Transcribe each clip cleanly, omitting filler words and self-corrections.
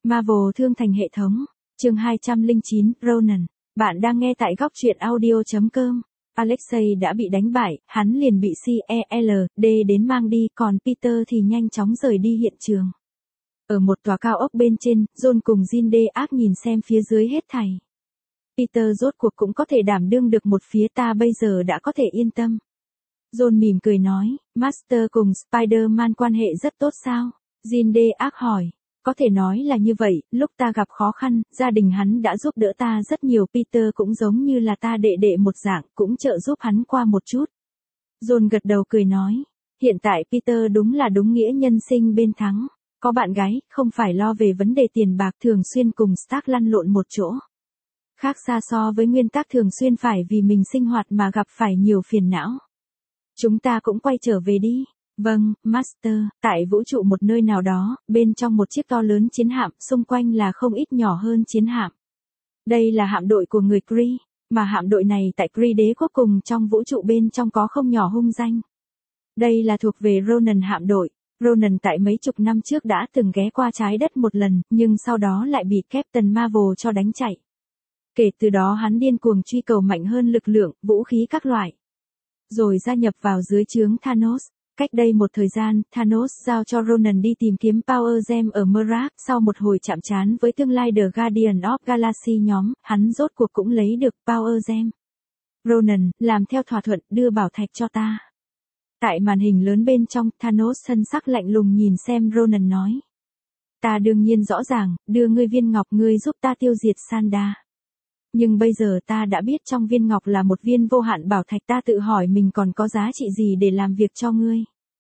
Marvel thương thành hệ thống. Chương 209, Ronan. Bạn đang nghe tại góc truyện audio.com. Alexei đã bị đánh bại, hắn liền bị CELD đến mang đi, còn Peter thì nhanh chóng rời đi hiện trường. Ở một tòa cao ốc bên trên, John cùng Jin ác nhìn xem phía dưới hết thảy. Peter rốt cuộc cũng có thể đảm đương được một phía, ta bây giờ đã có thể yên tâm. John mỉm cười nói, Master cùng Spider-Man quan hệ rất tốt sao? Jin ác hỏi. Có thể nói là như vậy, lúc ta gặp khó khăn, gia đình hắn đã giúp đỡ ta rất nhiều, Peter cũng giống như là ta đệ đệ một dạng, cũng trợ giúp hắn qua một chút. John gật đầu cười nói, hiện tại Peter đúng là đúng nghĩa nhân sinh bên thắng, có bạn gái, không phải lo về vấn đề tiền bạc, thường xuyên cùng Stark lăn lộn một chỗ. Khác xa so với nguyên tắc thường xuyên phải vì mình sinh hoạt mà gặp phải nhiều phiền não. Chúng ta cũng quay trở về đi. Vâng, Master, tại vũ trụ một nơi nào đó, bên trong một chiếc to lớn chiến hạm, xung quanh là không ít nhỏ hơn chiến hạm. Đây là hạm đội của người Kree, mà hạm đội này tại Kree đế quốc cùng trong vũ trụ bên trong có không nhỏ hung danh. Đây là thuộc về Ronan hạm đội. Ronan tại mấy chục năm trước đã từng ghé qua trái đất một lần, nhưng sau đó lại bị Captain Marvel cho đánh chạy. Kể từ đó hắn điên cuồng truy cầu mạnh hơn lực lượng, vũ khí các loại. Rồi gia nhập vào dưới trướng Thanos. Cách đây một thời gian, Thanos giao cho Ronan đi tìm kiếm Power Gem ở Merac, sau một hồi chạm trán với tương lai The Guardian of Galaxy nhóm, hắn rốt cuộc cũng lấy được Power Gem. Ronan, làm theo thỏa thuận, đưa bảo thạch cho ta. Tại màn hình lớn bên trong, Thanos thân sắc lạnh lùng nhìn xem Ronan nói. Ta đương nhiên rõ ràng, đưa ngươi viên ngọc, ngươi giúp ta tiêu diệt Sanda. Nhưng bây giờ ta đã biết trong viên ngọc là một viên vô hạn bảo thạch, ta tự hỏi mình còn có giá trị gì để làm việc cho ngươi.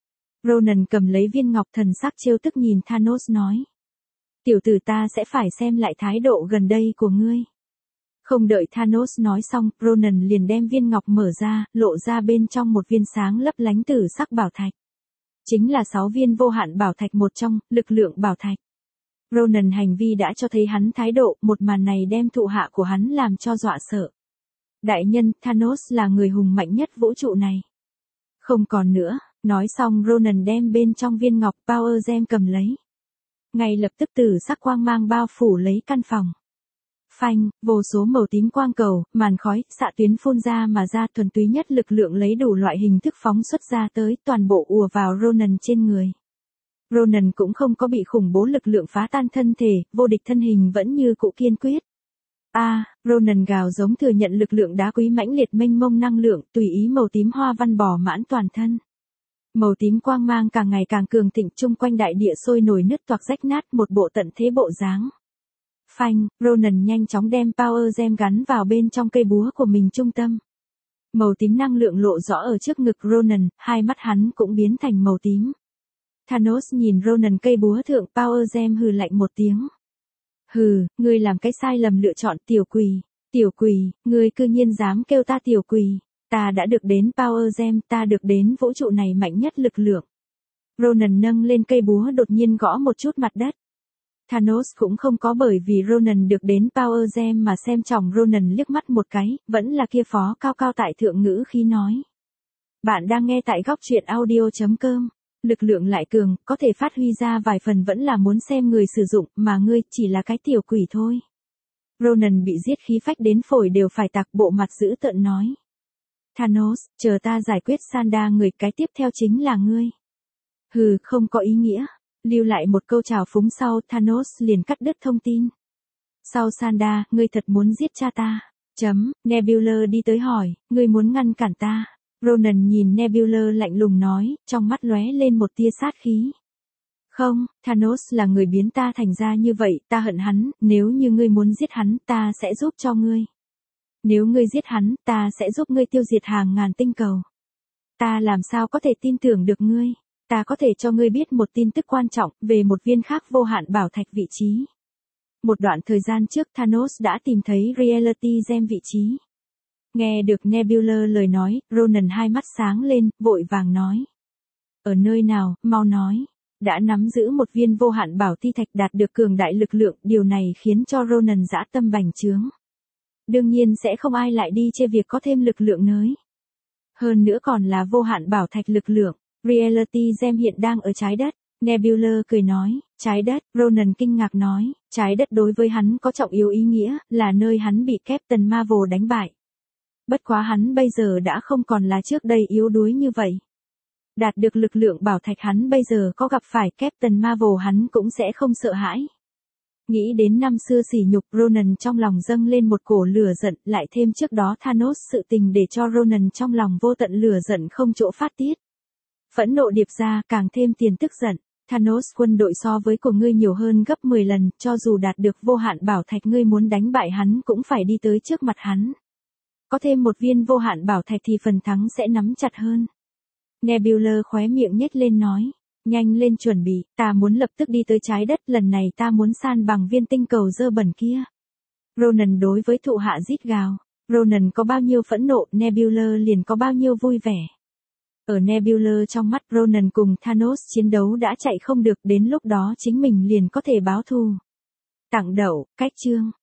Ronan cầm lấy viên ngọc, thần sắc trêu tức nhìn Thanos nói. Tiểu tử, ta sẽ phải xem lại thái độ gần đây của ngươi. Không đợi Thanos nói xong, Ronan liền đem viên ngọc mở ra, lộ ra bên trong một viên sáng lấp lánh tử sắc bảo thạch. Chính là 6 viên vô hạn bảo thạch một trong, lực lượng bảo thạch. Ronan hành vi đã cho thấy hắn thái độ, một màn này đem thụ hạ của hắn làm cho dọa sợ. Đại nhân, Thanos là người hùng mạnh nhất vũ trụ này. Không còn nữa, nói xong Ronan đem bên trong viên ngọc Power Gem cầm lấy. Ngay lập tức tử sắc quang mang bao phủ lấy căn phòng. Phanh, vô số màu tím quang cầu, màn khói, xạ tuyến phun ra mà ra, thuần túy nhất lực lượng lấy đủ loại hình thức phóng xuất ra tới, toàn bộ ùa vào Ronan trên người. Ronan cũng không có bị khủng bố lực lượng phá tan thân thể, vô địch thân hình vẫn như cũ kiên quyết. Ronan gào giống, thừa nhận lực lượng đá quý mãnh liệt mênh mông năng lượng, tùy ý màu tím hoa văn bò mãn toàn thân. Màu tím quang mang càng ngày càng cường thịnh, chung quanh đại địa sôi nổi nứt toạc rách nát, một bộ tận thế bộ dáng. Phanh, Ronan nhanh chóng đem Power Gem gắn vào bên trong cây búa của mình trung tâm. Màu tím năng lượng lộ rõ ở trước ngực Ronan, hai mắt hắn cũng biến thành màu tím. Thanos nhìn Ronan cây búa thượng Power Gem hừ lạnh một tiếng. Hừ, ngươi làm cái sai lầm lựa chọn, tiểu quỷ, ngươi cư nhiên dám kêu ta tiểu quỷ. Ta đã được đến Power Gem, ta được đến vũ trụ này mạnh nhất lực lượng. Ronan nâng lên cây búa đột nhiên gõ một chút mặt đất. Thanos cũng không có bởi vì Ronan được đến Power Gem mà xem trọng Ronan liếc mắt một cái, vẫn là kia phó cao cao tại thượng ngữ khí nói. Bạn đang nghe tại góc truyện audio.com. Lực lượng lại cường, có thể phát huy ra vài phần, vẫn là muốn xem người sử dụng, mà ngươi chỉ là cái tiểu quỷ thôi. Ronan bị giết khí phách đến phổi đều phải tạc, bộ mặt dữ tợn nói. Thanos, chờ ta giải quyết Sanda người, cái tiếp theo chính là ngươi. Hừ, không có ý nghĩa. Lưu lại một câu chào phúng sau, Thanos liền cắt đứt thông tin. Sau Sanda, ngươi thật muốn giết cha ta? Nebula đi tới hỏi, ngươi muốn ngăn cản ta? Ronan nhìn Nebula lạnh lùng nói, trong mắt lóe lên một tia sát khí. Không, Thanos là người biến ta thành ra như vậy, ta hận hắn, nếu như ngươi muốn giết hắn, ta sẽ giúp cho ngươi. Nếu ngươi giết hắn, ta sẽ giúp ngươi tiêu diệt hàng ngàn tinh cầu. Ta làm sao có thể tin tưởng được ngươi? Ta có thể cho ngươi biết một tin tức quan trọng, về một viên khác vô hạn bảo thạch vị trí. Một đoạn thời gian trước Thanos đã tìm thấy Reality Gem vị trí. Nghe được Nebula lời nói, Ronan hai mắt sáng lên, vội vàng nói. Ở nơi nào, mau nói. Đã nắm giữ một viên vô hạn bảo ti thạch, đạt được cường đại lực lượng, điều này khiến cho Ronan dã tâm bành trướng. Đương nhiên sẽ không ai lại đi chê việc có thêm lực lượng nới. Hơn nữa còn là vô hạn bảo thạch lực lượng. Reality Gem hiện đang ở trái đất. Nebula cười nói, trái đất, Ronan kinh ngạc nói, trái đất đối với hắn có trọng yếu ý nghĩa, là nơi hắn bị Captain Marvel đánh bại. Bất quá hắn bây giờ đã không còn là trước đây yếu đuối như vậy. Đạt được lực lượng bảo thạch hắn bây giờ có gặp phải Captain Marvel hắn cũng sẽ không sợ hãi. Nghĩ đến năm xưa sỉ nhục, Ronan trong lòng dâng lên một cổ lửa giận, lại thêm trước đó Thanos sự tình để cho Ronan trong lòng vô tận lửa giận không chỗ phát tiết. Phẫn nộ điệp ra, càng thêm tiền tức giận. Thanos, quân đội so với của ngươi nhiều hơn gấp 10 lần, cho dù đạt được vô hạn bảo thạch ngươi muốn đánh bại hắn cũng phải đi tới trước mặt hắn. Có thêm một viên vô hạn bảo thạch thì phần thắng sẽ nắm chặt hơn. Nebula khóe miệng nhếch lên nói, nhanh lên chuẩn bị, ta muốn lập tức đi tới trái đất, lần này ta muốn san bằng viên tinh cầu dơ bẩn kia. Ronan đối với thụ hạ rít gào, Ronan có bao nhiêu phẫn nộ, Nebula liền có bao nhiêu vui vẻ. Ở Nebula trong mắt, Ronan cùng Thanos chiến đấu đã chạy không được, đến lúc đó chính mình liền có thể báo thù. Tặng đậu, cách chương.